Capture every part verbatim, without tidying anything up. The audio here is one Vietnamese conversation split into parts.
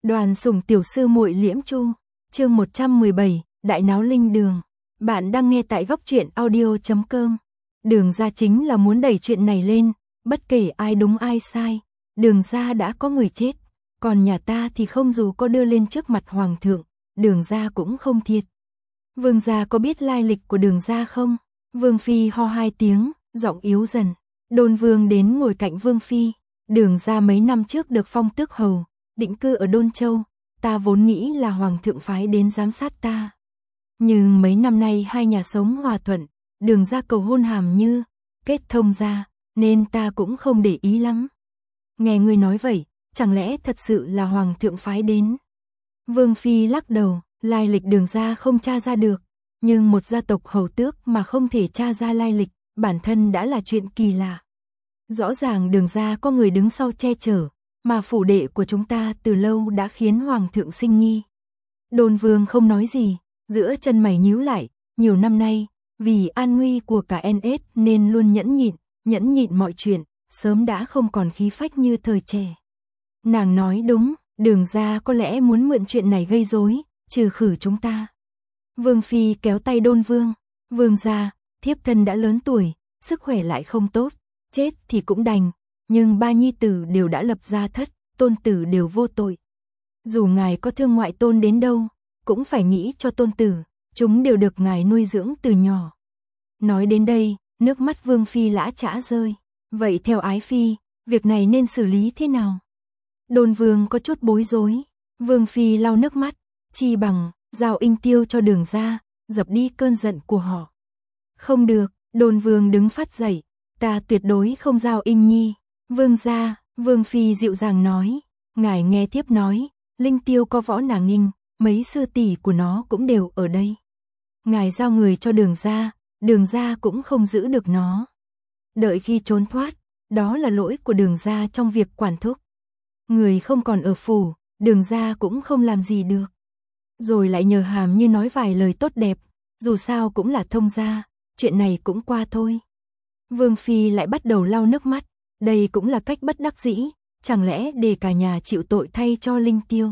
Đoàn Sủng tiểu sư muội Liễm Chu, chương một trăm mười bảy, Đại náo linh đường. Bạn đang nghe tại góc truyện audio chấm com. Đường gia chính là muốn đẩy chuyện này lên, bất kể ai đúng ai sai, Đường gia đã có người chết, còn nhà ta thì không, dù có đưa lên trước mặt hoàng thượng, Đường gia cũng không thiệt. Vương gia có biết lai lịch của Đường gia không? Vương phi ho hai tiếng, giọng yếu dần. Đôn Vương đến ngồi cạnh Vương phi. Đường gia mấy năm trước được phong tước hầu, định cư ở Đôn Châu, ta vốn nghĩ là hoàng thượng phái đến giám sát ta. Nhưng mấy năm nay hai nhà sống hòa thuận, Đường gia cầu hôn Hàm Như, kết thông ra, nên ta cũng không để ý lắm. Nghe ngươi nói vậy, chẳng lẽ thật sự là hoàng thượng phái đến? Vương phi lắc đầu, lai lịch Đường gia không tra ra được, nhưng một gia tộc hầu tước mà không thể tra ra lai lịch, bản thân đã là chuyện kỳ lạ. Rõ ràng Đường gia có người đứng sau che chở, mà phủ đệ của chúng ta từ lâu đã khiến hoàng thượng sinh nghi. Đôn Vương không nói gì, giữa chân mày nhíu lại, nhiều năm nay, vì an nguy của cả en ét nên luôn nhẫn nhịn, nhẫn nhịn mọi chuyện, sớm đã không còn khí phách như thời trẻ. Nàng nói đúng, Đường gia có lẽ muốn mượn chuyện này gây rối, trừ khử chúng ta. Vương phi kéo tay Đôn Vương, Vương gia, thiếp thân đã lớn tuổi, sức khỏe lại không tốt, chết thì cũng đành, nhưng ba nhi tử đều đã lập gia thất, tôn tử đều vô tội. Dù ngài có thương ngoại tôn đến đâu, cũng phải nghĩ cho tôn tử, chúng đều được ngài nuôi dưỡng từ nhỏ. Nói đến đây, nước mắt Vương phi lã chã rơi. Vậy theo ái phi, việc này nên xử lý thế nào? Đôn Vương có chút bối rối. Vương phi lau nước mắt, chi bằng giao In Tiêu cho Đường gia, dập đi cơn giận của họ. Không được, Đôn Vương đứng phát dậy, ta tuyệt đối không giao In Nhi. Vương gia, Vương phi dịu dàng nói, ngài nghe thiếp nói, Linh Tiêu có võ nàng nghinh, mấy sư tỷ của nó cũng đều ở đây. Ngài giao người cho Đường gia, Đường gia cũng không giữ được nó. Đợi khi trốn thoát, đó là lỗi của Đường gia trong việc quản thúc. Người không còn ở phủ, Đường gia cũng không làm gì được. Rồi lại nhờ Hàm Như nói vài lời tốt đẹp, dù sao cũng là thông gia, chuyện này cũng qua thôi. Vương phi lại bắt đầu lau nước mắt, đây cũng là cách bất đắc dĩ, chẳng lẽ để cả nhà chịu tội thay cho Linh Tiêu.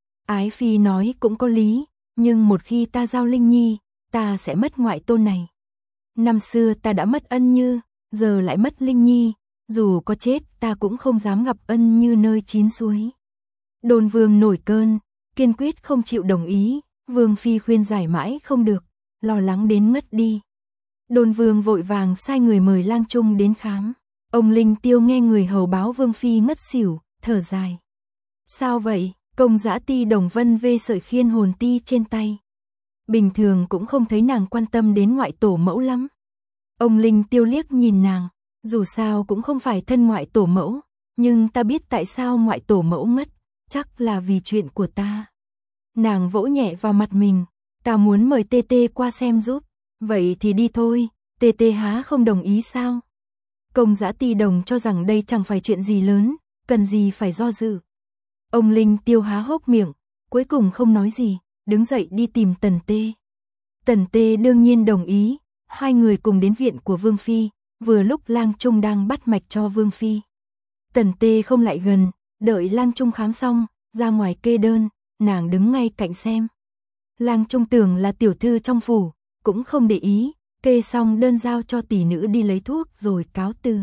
Ái phi nói cũng có lý, nhưng một khi ta giao Linh Nhi, ta sẽ mất ngoại tôn này. Năm xưa ta đã mất Ân Như, giờ lại mất Linh Nhi, dù có chết ta cũng không dám gặp Ân Như nơi chín suối. Đôn Vương nổi cơn, kiên quyết không chịu đồng ý, Vương phi khuyên giải mãi không được, lo lắng đến ngất đi. Đôn Vương vội vàng sai người mời Lang Trung đến khám. Ông Linh Tiêu nghe người hầu báo Vương phi ngất xỉu, thở dài. Sao vậy? Công Dã Ti Đồng Vân vê sợi khiên hồn ti trên tay. Bình thường cũng không thấy nàng quan tâm đến ngoại tổ mẫu lắm. Ông Linh Tiêu liếc nhìn nàng, dù sao cũng không phải thân ngoại tổ mẫu, nhưng ta biết tại sao ngoại tổ mẫu ngất, chắc là vì chuyện của ta. Nàng vỗ nhẹ vào mặt mình, ta muốn mời Tê Tê qua xem giúp, vậy thì đi thôi, Tê Tê há không đồng ý sao? Công Dã Ti Đồng cho rằng đây chẳng phải chuyện gì lớn, cần gì phải do dự. Ông Linh Tiêu há hốc miệng, cuối cùng không nói gì, đứng dậy đi tìm Tần Tê. Tần Tê đương nhiên đồng ý, hai người cùng đến viện của Vương phi, vừa lúc Lang Trung đang bắt mạch cho Vương phi. Tần Tê không lại gần, đợi Lang Trung khám xong, ra ngoài kê đơn, nàng đứng ngay cạnh xem. Lang Trung tưởng là tiểu thư trong phủ, cũng không để ý, kê xong đơn giao cho tỷ nữ đi lấy thuốc rồi cáo từ.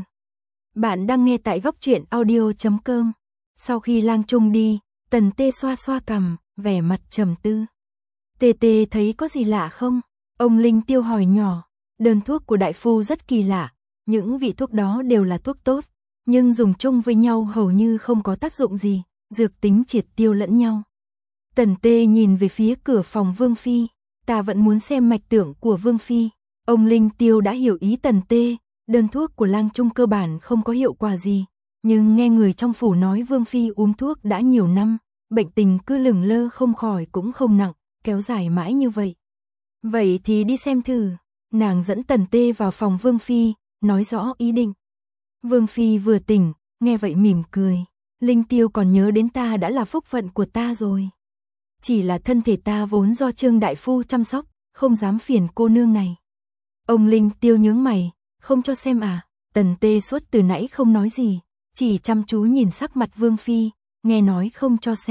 Bạn đang nghe tại góc truyện audio chấm com. Sau khi Lang Trung đi, Tần Tê xoa xoa cằm, vẻ mặt trầm tư. Tê Tê thấy có gì lạ không? Ông Linh Tiêu hỏi nhỏ. Đơn thuốc của đại phu rất kỳ lạ, những vị thuốc đó đều là thuốc tốt, nhưng dùng chung với nhau hầu như không có tác dụng gì, dược tính triệt tiêu lẫn nhau. Tần Tê nhìn về phía cửa phòng Vương phi, ta vẫn muốn xem mạch tưởng của Vương phi. Ông Linh Tiêu đã hiểu ý Tần Tê, đơn thuốc của Lang Trung cơ bản không có hiệu quả gì, nhưng nghe người trong phủ nói Vương phi uống thuốc đã nhiều năm, bệnh tình cứ lửng lơ không khỏi cũng không nặng, kéo dài mãi như vậy. Vậy thì đi xem thử. Nàng dẫn Tần Tê vào phòng Vương phi, nói rõ ý định. Vương phi vừa tỉnh, nghe vậy mỉm cười, Linh Tiêu còn nhớ đến ta đã là phúc phận của ta rồi. Chỉ là thân thể ta vốn do Trương đại phu chăm sóc, không dám phiền cô nương này. Ông Linh Tiêu nhướng mày, không cho xem à? Tần Tê suốt từ nãy không nói gì, chỉ chăm chú nhìn sắc mặt Vương phi, nghe nói không cho xem,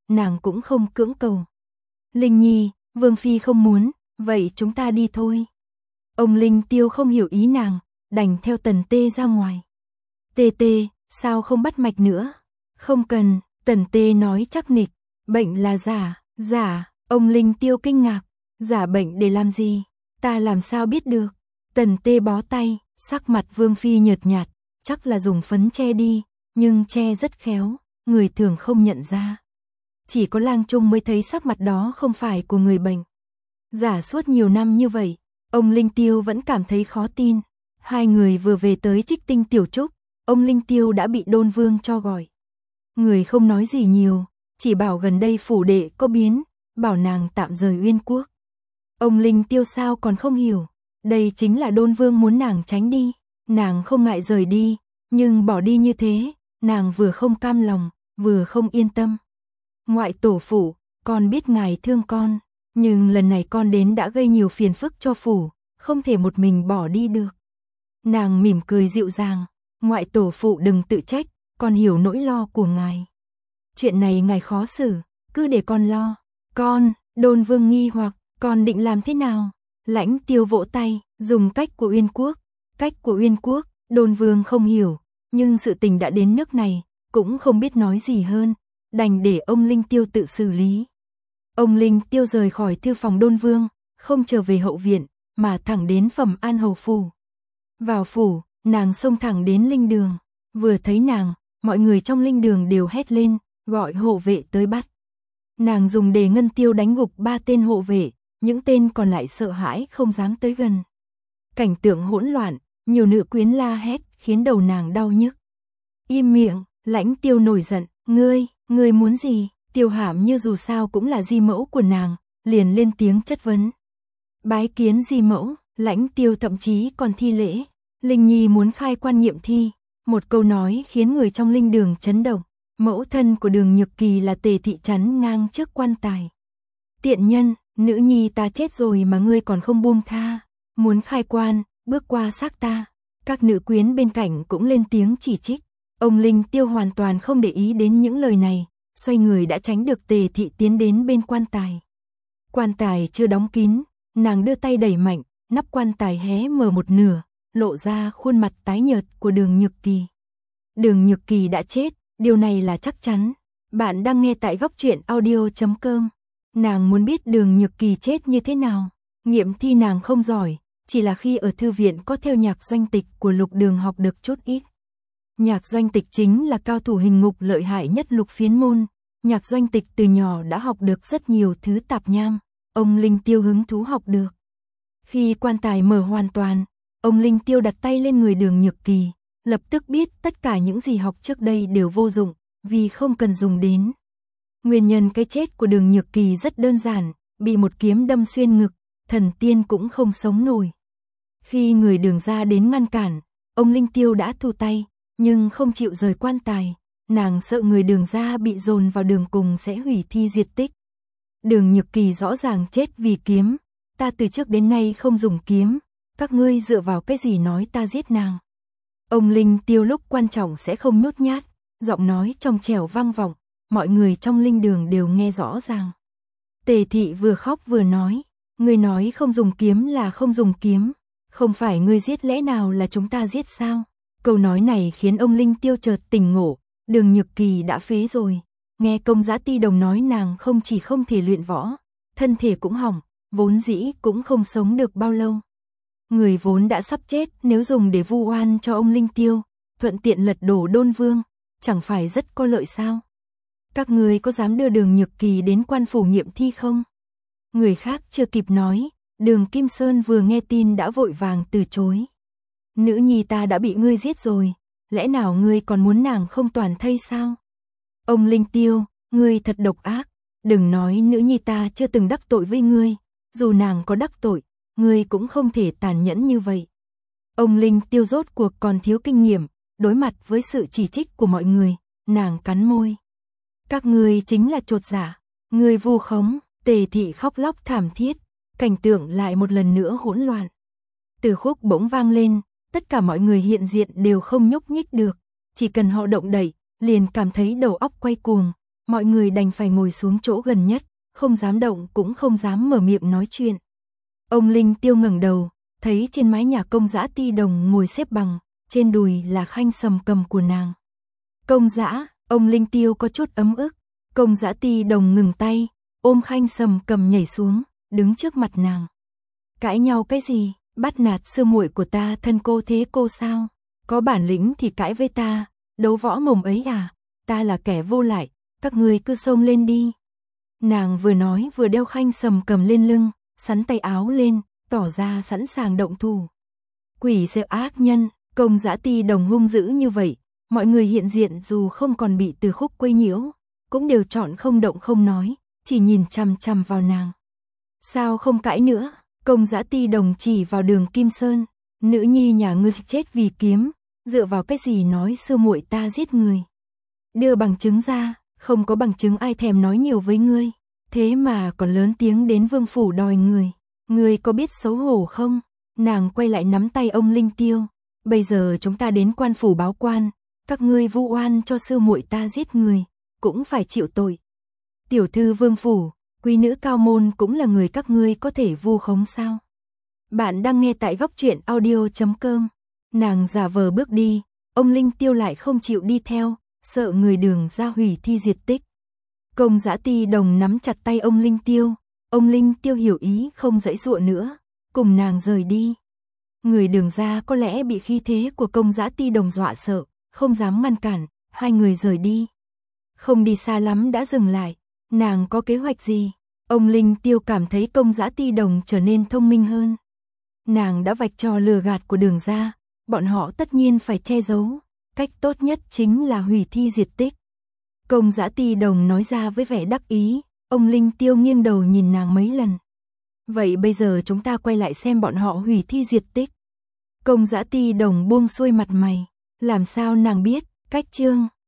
nàng cũng không cưỡng cầu. Linh Nhi, Vương Phi không muốn, vậy chúng ta đi thôi. Ông Linh Tiêu không hiểu ý nàng, đành theo Tần Tê ra ngoài. Tê Tê, sao không bắt mạch nữa? Không cần, Tần Tê nói chắc nịch, bệnh là giả, giả, ông Linh Tiêu kinh ngạc, giả bệnh để làm gì? Ta làm sao biết được? Tần Tê bó tay, sắc mặt Vương Phi nhợt nhạt, chắc là dùng phấn che đi, nhưng che rất khéo, người thường không nhận ra. Chỉ có Lang Trung mới thấy sắc mặt đó không phải của người bệnh. Giả suốt nhiều năm như vậy, ông Linh Tiêu vẫn cảm thấy khó tin. Hai người vừa về tới Trích Tinh Tiểu Trúc, ông Linh Tiêu đã bị Đôn Vương cho gọi. Người không nói gì nhiều, chỉ bảo gần đây phủ đệ có biến, bảo nàng tạm rời Uyên Quốc. Ông Linh Tiêu sao còn không hiểu, đây chính là Đôn Vương muốn nàng tránh đi, nàng không ngại rời đi, nhưng bỏ đi như thế, nàng vừa không cam lòng, vừa không yên tâm. Ngoại tổ phủ, con biết ngài thương con, nhưng lần này con đến đã gây nhiều phiền phức cho phủ, không thể một mình bỏ đi được. Nàng mỉm cười dịu dàng, ngoại tổ phụ đừng tự trách, con hiểu nỗi lo của ngài. Chuyện này ngài khó xử, cứ để con lo. Con, Đôn Vương nghi hoặc, con định làm thế nào? Lãnh Tiêu vỗ tay, dùng cách của Uyên Quốc. Cách của Uyên Quốc, Đôn Vương không hiểu, nhưng sự tình đã đến nước này, cũng không biết nói gì hơn, đành để ông Linh Tiêu tự xử lý. Ông Linh Tiêu rời khỏi thư phòng Đôn Vương, không trở về hậu viện, mà thẳng đến Phẩm An Hầu phủ. Vào phủ, nàng xông thẳng đến linh đường, vừa thấy nàng, mọi người trong linh đường đều hét lên, gọi hộ vệ tới bắt. Nàng dùng đề ngân tiêu đánh gục ba tên hộ vệ, những tên còn lại sợ hãi không dám tới gần. Cảnh tượng hỗn loạn, nhiều nữ quyến la hét, khiến đầu nàng đau nhức. Im miệng, Lãnh Tiêu nổi giận, ngươi, ngươi muốn gì? Tiêu Hàm như dù sao cũng là di mẫu của nàng, liền lên tiếng chất vấn. Bái kiến di mẫu, Lãnh Tiêu thậm chí còn thi lễ. Linh Nhi muốn khai quan nghiệm thi, một câu nói khiến người trong linh đường chấn động. Mẫu thân của Đường Nhược Kỳ là Tề thị chắn ngang trước quan tài. Tiện nhân, nữ nhi ta chết rồi mà ngươi còn không buông tha, muốn khai quan, bước qua xác ta. Các nữ quyến bên cạnh cũng lên tiếng chỉ trích. Ông Linh Tiêu hoàn toàn không để ý đến những lời này, xoay người đã tránh được Tề thị tiến đến bên quan tài. Quan tài chưa đóng kín, nàng đưa tay đẩy mạnh, nắp quan tài hé mở một nửa, lộ ra khuôn mặt tái nhợt của Đường Nhược Kỳ. Đường Nhược Kỳ đã chết, điều này là chắc chắn. Bạn đang nghe tại góc truyện audio chấm com. Nàng muốn biết Đường Nhược Kỳ chết như thế nào. Nghiệm thi nàng không giỏi, chỉ là khi ở thư viện có theo Nhạc Doanh Tịch của Lục Đường học được chút ít. Nhạc Doanh Tịch chính là cao thủ hình ngục lợi hại nhất Lục Phiến môn. Nhạc Doanh Tịch từ nhỏ đã học được rất nhiều thứ tạp nham, ông Linh Tiêu hứng thú học được. Khi quan tài mở hoàn toàn, ông Linh Tiêu đặt tay lên người Đường Nhược Kỳ, lập tức biết tất cả những gì học trước đây đều vô dụng, vì không cần dùng đến. Nguyên nhân cái chết của Đường Nhược Kỳ rất đơn giản, bị một kiếm đâm xuyên ngực, thần tiên cũng không sống nổi. Khi người Đường gia đến ngăn cản, ông Linh Tiêu đã thu tay, nhưng không chịu rời quan tài, nàng sợ người Đường gia bị dồn vào đường cùng sẽ hủy thi diệt tích. Đường Nhược Kỳ rõ ràng chết vì kiếm, ta từ trước đến nay không dùng kiếm, các ngươi dựa vào cái gì nói ta giết nàng. Ông Linh Tiêu lúc quan trọng sẽ không nhút nhát, giọng nói trong trẻo vang vọng, mọi người trong linh đường đều nghe rõ ràng. Tề thị vừa khóc vừa nói, ngươi nói không dùng kiếm là không dùng kiếm, không phải ngươi giết lẽ nào là chúng ta giết sao? Câu nói này khiến ông Linh Tiêu chợt tỉnh ngộ, Đường Nhược Kỳ đã phế rồi. Nghe Công Giá Ti Đồng nói nàng không chỉ không thể luyện võ, thân thể cũng hỏng, vốn dĩ cũng không sống được bao lâu. Người vốn đã sắp chết, nếu dùng để vu oan cho ông Linh Tiêu, thuận tiện lật đổ Đôn Vương, chẳng phải rất có lợi sao? Các người có dám đưa Đường Nhược Kỳ đến quan phủ nghiệm thi không? Người khác chưa kịp nói, Đường Kim Sơn vừa nghe tin đã vội vàng từ chối. Nữ nhi ta đã bị ngươi giết rồi, lẽ nào ngươi còn muốn nàng không toàn thây sao? Ông Linh Tiêu, ngươi thật độc ác, đừng nói nữ nhi ta chưa từng đắc tội với ngươi, dù nàng có đắc tội, ngươi cũng không thể tàn nhẫn như vậy. Ông Linh Tiêu rốt cuộc còn thiếu kinh nghiệm, đối mặt với sự chỉ trích của mọi người, nàng cắn môi. Các ngươi chính là chột giả, ngươi vu khống. Tề thị khóc lóc thảm thiết, cảnh tượng lại một lần nữa hỗn loạn. Từ khúc bỗng vang lên, tất cả mọi người hiện diện đều không nhúc nhích được, chỉ cần họ động đậy, liền cảm thấy đầu óc quay cuồng, mọi người đành phải ngồi xuống chỗ gần nhất, không dám động cũng không dám mở miệng nói chuyện. Ông Linh Tiêu ngẩng đầu, thấy trên mái nhà Công Dã Ti Đồng ngồi xếp bằng, trên đùi là khanh sầm cầm của nàng. Công Dã, ông Linh Tiêu có chút ấm ức, Công Dã Ti Đồng ngừng tay, ôm khanh sầm cầm nhảy xuống, đứng trước mặt nàng. Cãi nhau cái gì, bắt nạt sư muội của ta thân cô thế cô sao? Có bản lĩnh thì cãi với ta, đấu võ mồm ấy à? Ta là kẻ vô lại, các ngươi cứ xông lên đi. Nàng vừa nói vừa đeo khanh sầm cầm lên lưng, sắn tay áo lên, tỏ ra sẵn sàng động thủ. Quỷ sợ ác nhân, Công Dã Ti Đồng hung dữ như vậy, mọi người hiện diện dù không còn bị Từ Khúc quấy nhiễu, cũng đều chọn không động không nói, chỉ nhìn chằm chằm vào nàng. Sao không cãi nữa? Công Dã Ti Đồng chỉ vào Đường Kim Sơn, nữ nhi nhà ngươi chết vì kiếm, dựa vào cái gì nói sư muội ta giết người? Đưa bằng chứng ra, không có bằng chứng ai thèm nói nhiều với ngươi, thế mà còn lớn tiếng đến vương phủ đòi người, ngươi có biết xấu hổ không? Nàng quay lại nắm tay ông Linh Tiêu, bây giờ chúng ta đến quan phủ báo quan, các ngươi vu oan cho sư muội ta giết người, cũng phải chịu tội. Tiểu thư vương phủ, quý nữ cao môn cũng là người các ngươi có thể vu khống sao? Bạn đang nghe tại góc truyện audio chấm com. Nàng giả vờ bước đi, ông Linh Tiêu lại không chịu đi theo, sợ người Đường ra hủy thi diệt tích. Công Dã Ti Đồng nắm chặt tay ông Linh Tiêu, ông Linh Tiêu hiểu ý không giãy giụa nữa, cùng nàng rời đi. Người Đường ra có lẽ bị khí thế của Công Dã Ti Đồng dọa sợ, không dám ngăn cản, hai người rời đi. Không đi xa lắm đã dừng lại, nàng có kế hoạch gì? Ông Linh Tiêu cảm thấy Công Dã Ti Đồng trở nên thông minh hơn. Nàng đã vạch trò lừa gạt của Đường ra, bọn họ tất nhiên phải che giấu, cách tốt nhất chính là hủy thi diệt tích. Công Dã Ti Đồng nói ra với vẻ đắc ý, ông Linh Tiêu nghiêng đầu nhìn nàng mấy lần. Vậy bây giờ chúng ta quay lại xem bọn họ hủy thi diệt tích. Công Dã Ti Đồng buông xuôi mặt mày, làm sao nàng biết, cách chương